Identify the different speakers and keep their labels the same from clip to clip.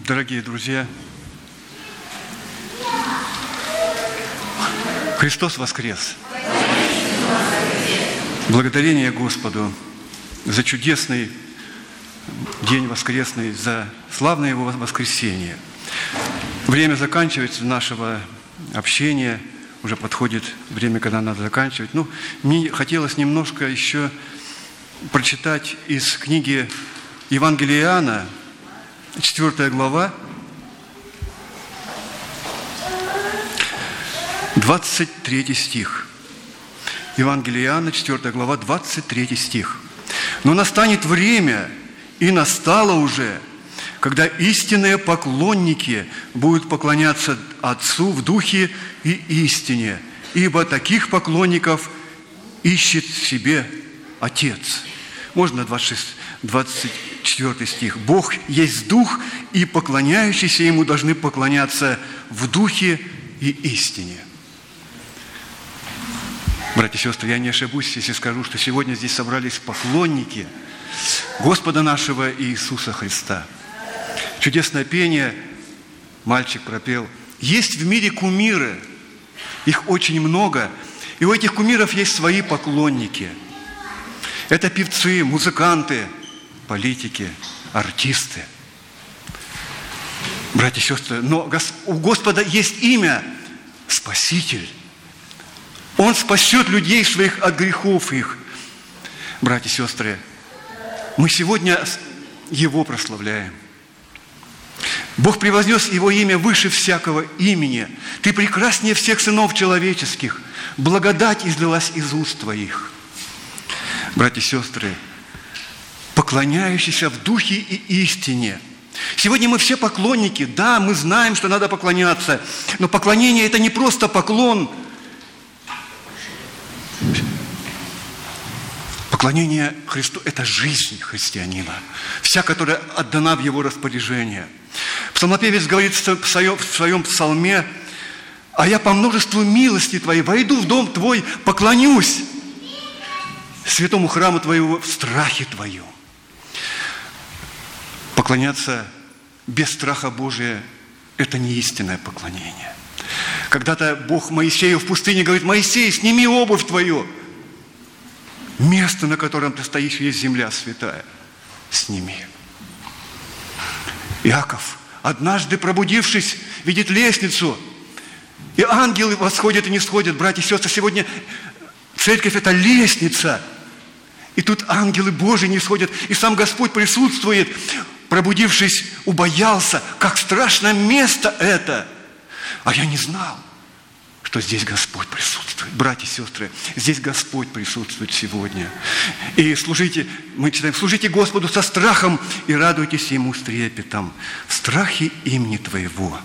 Speaker 1: Дорогие друзья, Христос воскрес! Благодарение Господу за чудесный день воскресный, за славное Его воскресение. Время заканчивается нашего общения, уже подходит время, когда надо заканчивать. Мне хотелось немножко еще прочитать из книги Евангелия Иоанна, 4 глава, 23 стих. Евангелие Иоанна, 4 глава, 23 стих. «Но настанет время, и настало уже, когда истинные поклонники будут поклоняться Отцу в Духе и истине, ибо таких поклонников ищет себе Отец». Можно 24 стих. «Бог есть Дух, и поклоняющиеся Ему должны поклоняться в Духе и истине». Братья и сестры, я не ошибусь, если скажу, что сегодня здесь собрались поклонники Господа нашего Иисуса Христа. Чудесное пение, мальчик пропел. Есть в мире кумиры, их очень много, и у этих кумиров есть свои поклонники. Это певцы, музыканты, политики, артисты. Братья и сестры, но у Господа есть имя – Спаситель. Он спасет людей своих от грехов их. Братья и сестры, мы сегодня Его прославляем. Бог превознес Его имя выше всякого имени. Ты прекраснее всех сынов человеческих. Благодать излилась из уст Твоих. Братья и сестры, поклоняющиеся в Духе и истине. Сегодня мы все поклонники. Да, мы знаем, что надо поклоняться. Но поклонение – это не просто поклон. Поклонение Христу – это жизнь христианина, вся, которая отдана в Его распоряжение. Псалмопевец говорит в своем псалме: «А я по множеству милости Твоей войду в дом Твой, поклонюсь святому храму Твоего в страхе Твоем». Поклоняться без страха Божия – это не истинное поклонение. Когда-то Бог Моисею в пустыне говорит: «Моисей, сними обувь твою». Место, на котором ты стоишь, есть земля святая. Сними. Иаков, однажды пробудившись, видит лестницу, и ангелы восходят и не сходят. Братья и сестры, сегодня церковь – это лестница. И тут ангелы Божии не сходят, и сам Господь присутствует. Пробудившись, убоялся, как страшное место это. А я не знал, что здесь Господь присутствует. Братья и сестры, здесь Господь присутствует сегодня. И служите, мы читаем: «Служите Господу со страхом и радуйтесь Ему с трепетом, в страхе имени Твоего».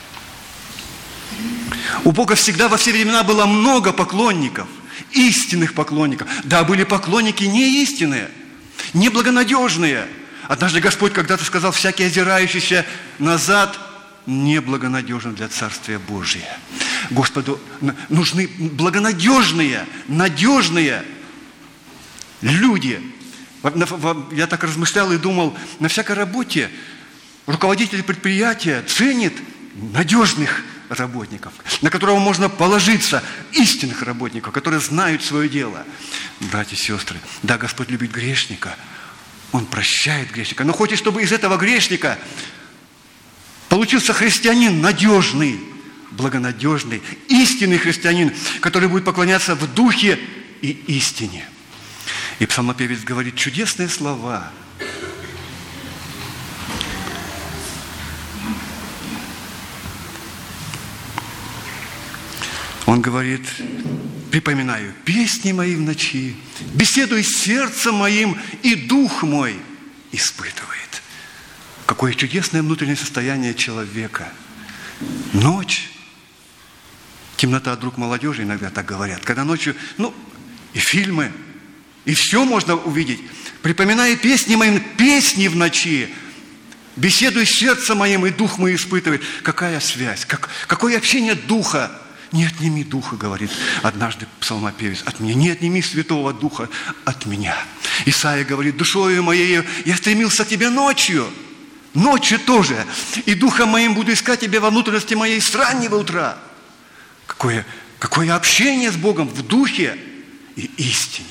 Speaker 1: У Бога всегда во все времена было много поклонников, истинных поклонников. Да, были поклонники неистинные, неблагонадежные. Однажды Господь когда-то сказал: «Всякий озирающийся назад неблагонадежен для Царствия Божия». Господу нужны благонадежные, надежные люди. Я так размышлял и думал, на всякой работе руководитель предприятия ценит надежных работников, на которого можно положиться, истинных работников, которые знают свое дело. Братья и сестры, да, Господь любит грешника, Он прощает грешника, но хочет, чтобы из этого грешника получился христианин надежный, благонадежный, истинный христианин, который будет поклоняться в Духе и истине. И псалмопевец говорит чудесные слова. Он говорит: «Припоминаю песни мои в ночи, беседуй с сердцем моим, и дух мой испытывает». Какое чудесное внутреннее состояние человека. Ночь. Темнота, друг молодежи, иногда так говорят. Когда ночью, и фильмы, и все можно увидеть. «Припоминая песни моим, песни в ночи, беседуй с сердцем моим, и дух мой испытывает». Какая связь? Какое общение духа? «Не отними духа, — говорит однажды псалмопевец, — от меня. Не отними Святого Духа от меня». Исаия говорит: «Душою моею я стремился к Тебе ночью». ночью тоже. И духом моим буду искать тебя во внутренности моей с раннего утра. Какое общение с Богом в духе и истине.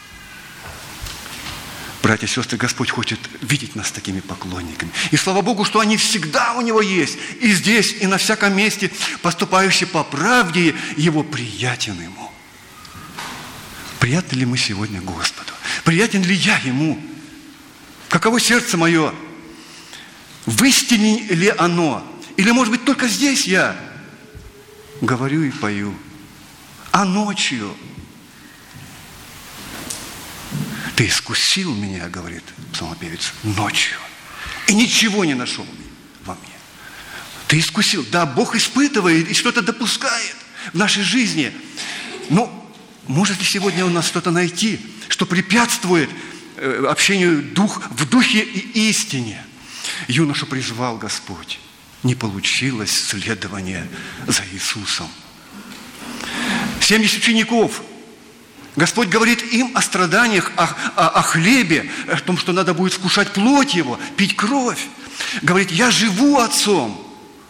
Speaker 1: Братья и сестры, Господь хочет видеть нас такими поклонниками. И слава Богу, что они всегда у Него есть. И здесь, и на всяком месте, поступающий по правде Его приятен Ему. Приятны ли мы сегодня Господу? Приятен ли я Ему? Каково сердце мое? В истине ли оно? Или, может быть, только здесь я говорю и пою? А ночью? Ты искусил меня, говорит псалмопевец, ночью. И ничего не нашел во мне. Ты искусил. Да, Бог испытывает и что-то допускает в нашей жизни. Но может ли сегодня у нас что-то найти, что препятствует общению в духе и истине? Юношу призвал Господь. Не получилось следование за Иисусом. 70 учеников. Господь говорит им о страданиях, о хлебе, о том, что надо будет вкушать плоть Его, пить кровь. Говорит, я живу Отцом.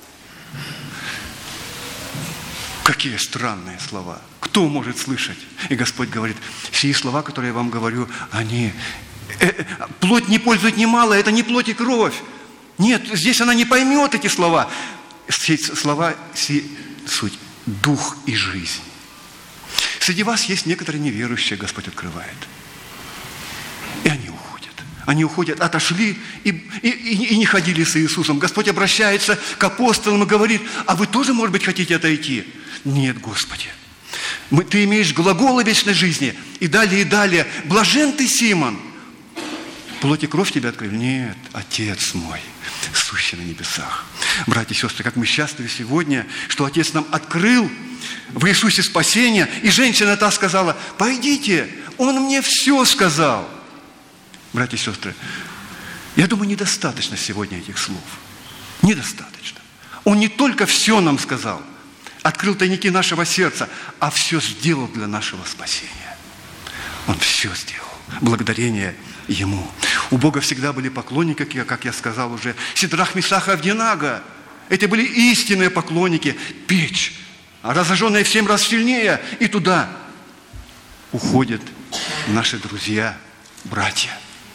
Speaker 1: Какие странные слова. Кто может слышать? И Господь говорит, сии слова, которые я вам говорю, они... плоть не пользует немало, это не плоть и кровь. Нет, здесь она не поймет эти слова. Слова суть дух и жизнь. Среди вас есть некоторые неверующие, Господь открывает. И они уходят. Они уходят, отошли и не ходили с Иисусом. Господь обращается к апостолам и говорит, а вы тоже, может быть, хотите отойти? Нет, Господи. Ты имеешь глаголы вечной жизни. И далее. Блажен ты, Симон. Плоть и кровь тебя открыли? Нет, Отец мой, сущий на небесах. Братья и сестры, как мы счастливы сегодня, что Отец нам открыл в Иисусе спасение. И женщина та сказала, пойдите, Он мне все сказал. Братья и сестры, я думаю, недостаточно сегодня этих слов. Недостаточно. Он не только все нам сказал, открыл тайники нашего сердца, а все сделал для нашего спасения. Он все сделал. Благодарение Ему. У Бога всегда были поклонники, как я сказал уже, Сидрах, Мисах и Авдинага. Это были истинные поклонники. Печь, разожженная в 7 раз сильнее, и туда уходят наши друзья, братья.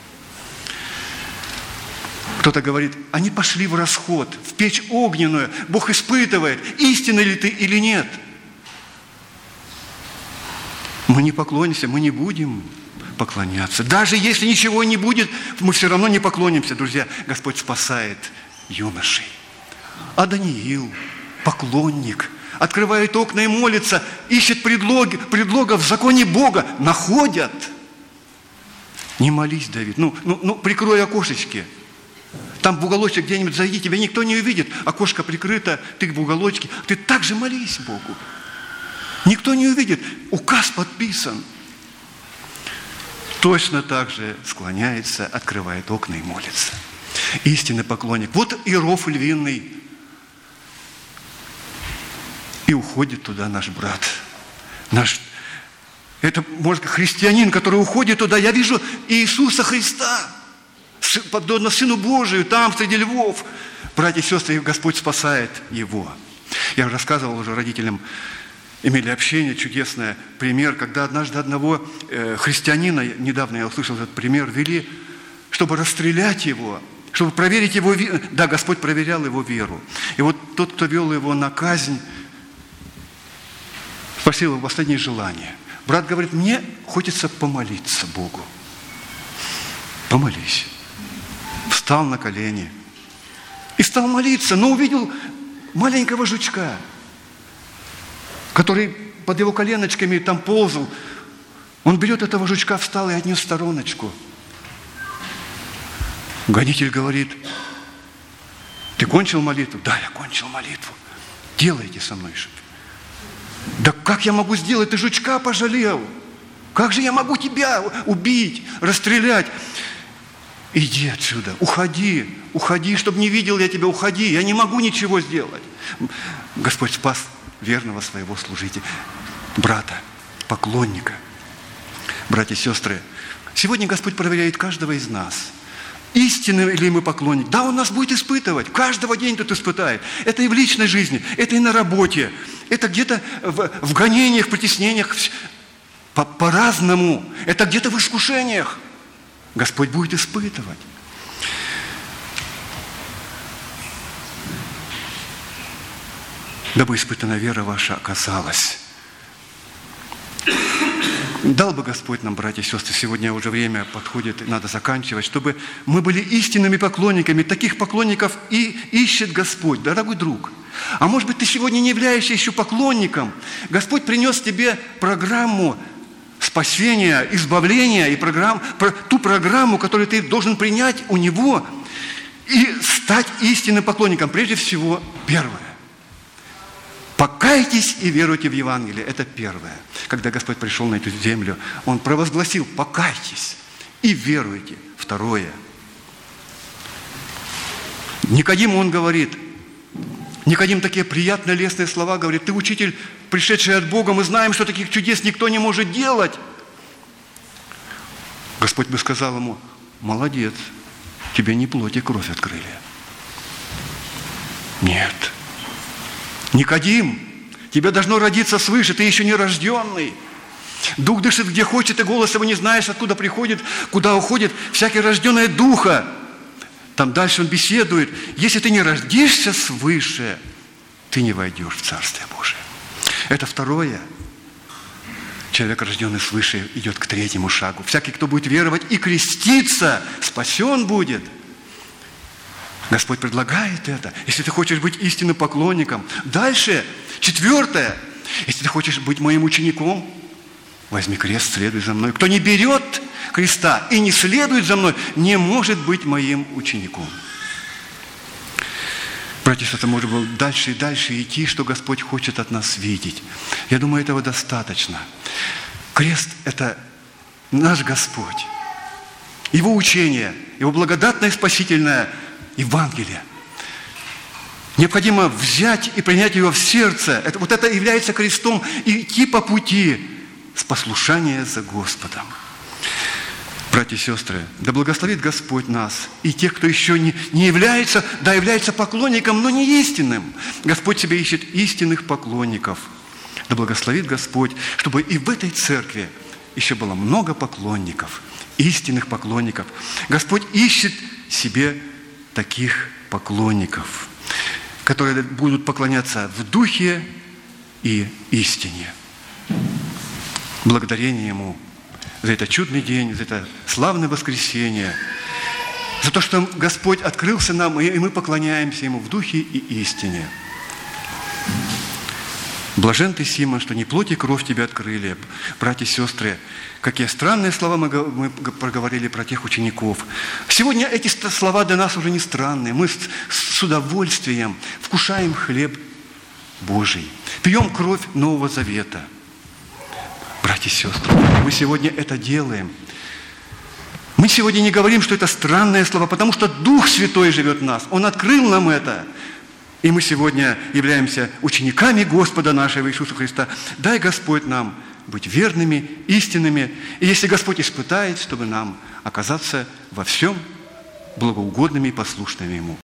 Speaker 1: Кто-то говорит, они пошли в расход, в печь огненную. Бог испытывает, истинный ли ты или нет. Мы не поклонимся, мы не будем поклоняться. Даже если ничего не будет, мы все равно не поклонимся, друзья. Господь спасает юношей. А Даниил, поклонник, открывает окна и молится, ищет предлога в законе Бога, находят. Не молись, Давид. Прикрой окошечки. Там в уголочек где-нибудь зайди, тебя никто не увидит. Окошко прикрыто, ты в уголочке. Ты также молись Богу. Никто не увидит. Указ подписан. Точно так же склоняется, открывает окна и молится. Истинный поклонник. Вот и ров львиный. И уходит туда наш брат. Это, может, христианин, который уходит туда. Я вижу Иисуса Христа, подобно Сыну Божию, там, среди львов. Братья и сестры, Господь спасает его. Я рассказывал уже родителям, имели общение чудесное, пример, когда однажды одного христианина, недавно я услышал этот пример, вели, чтобы расстрелять его, чтобы проверить его веру. Да, Господь проверял его веру. И вот тот, кто вел его на казнь, спросил его последнее желание. Брат говорит, мне хочется помолиться Богу. Помолись. Встал на колени и стал молиться, но увидел маленького жучка, который под его коленочками там ползал. Он берет этого жучка, встал и отнес в стороночку. Гонитель говорит, ты кончил молитву? Да, я кончил молитву. Делайте со мной что-то. Да как я могу сделать? Ты жучка пожалел. Как же я могу тебя убить, расстрелять? Иди отсюда, уходи, чтобы не видел я тебя, уходи. Я не могу ничего сделать. Господь спас верного своего служителя, брата, поклонника. Братья и сестры, сегодня Господь проверяет каждого из нас. истинный ли мы поклонник. Да, Он нас будет испытывать. Каждого день тут испытает. Это и в личной жизни, это и на работе, это где-то в гонениях, притеснениях, по-разному. Это где-то в искушениях. Господь будет испытывать. Дабы испытана вера ваша оказалась. Дал бы Господь нам, братья и сестры, сегодня уже время подходит, надо заканчивать, чтобы мы были истинными поклонниками. Таких поклонников и ищет Господь, дорогой друг. А может быть, ты сегодня не являешься еще поклонником. Господь принес тебе программу спасения, избавления и ту программу, которую ты должен принять у Него и стать истинным поклонником. Прежде всего, первое. Покайтесь и веруйте в Евангелие. Это первое. Когда Господь пришел на эту землю, Он провозгласил: покайтесь и веруйте. Второе. Никодиму Он говорит, Никодим такие приятные, лестные слова говорит: ты учитель, пришедший от Бога, мы знаем, что таких чудес никто не может делать. Господь бы сказал ему: молодец, тебе не плоть и кровь открыли. Нет. Никодим, тебе должно родиться свыше, ты еще не рожденный. Дух дышит где хочет, и голос его не знаешь, откуда приходит, куда уходит. Всякий рожденный от Духа. Там дальше он беседует. Если ты не родишься свыше, ты не войдешь в Царствие Божие. Это второе. Человек, рожденный свыше, идет к третьему шагу. Всякий, кто будет веровать и креститься, спасен будет. Господь предлагает это. Если ты хочешь быть истинным поклонником. Дальше, четвертое. Если ты хочешь быть моим учеником, возьми крест, следуй за мной. Кто не берет креста и не следует за мной, не может быть моим учеником. Братья и сестры, может быть, дальше и дальше идти, что Господь хочет от нас видеть. Я думаю, этого достаточно. Крест – это наш Господь. Его учение, Его благодатное спасительное Евангелие. Необходимо взять и принять его в сердце. Это является крестом. И идти по пути с послушания за Господом. Братья и сестры, да благословит Господь нас и тех, кто еще не является, да, является поклонником, но не истинным. Господь себе ищет истинных поклонников. Да благословит Господь, чтобы и в этой церкви еще было много поклонников, истинных поклонников. Господь ищет себе таких поклонников, которые будут поклоняться в духе и истине. Благодарение Ему за этот чудный день, за это славное воскресенье, за то, что Господь открылся нам, и мы поклоняемся Ему в духе и истине. Блажен ты, Симон, что не плоть и кровь тебя открыли. Братья и сестры, какие странные слова мы проговорили про тех учеников. Сегодня эти слова для нас уже не странные. Мы с удовольствием вкушаем хлеб Божий, пьем кровь Нового Завета. Братья и сестры, мы сегодня это делаем. Мы сегодня не говорим, что это странные слова, потому что Дух Святой живет в нас. Он открыл нам это. И мы сегодня являемся учениками Господа нашего Иисуса Христа. Дай Господь нам быть верными, истинными. И если Господь испытает, чтобы нам оказаться во всем благоугодными и послушными Ему.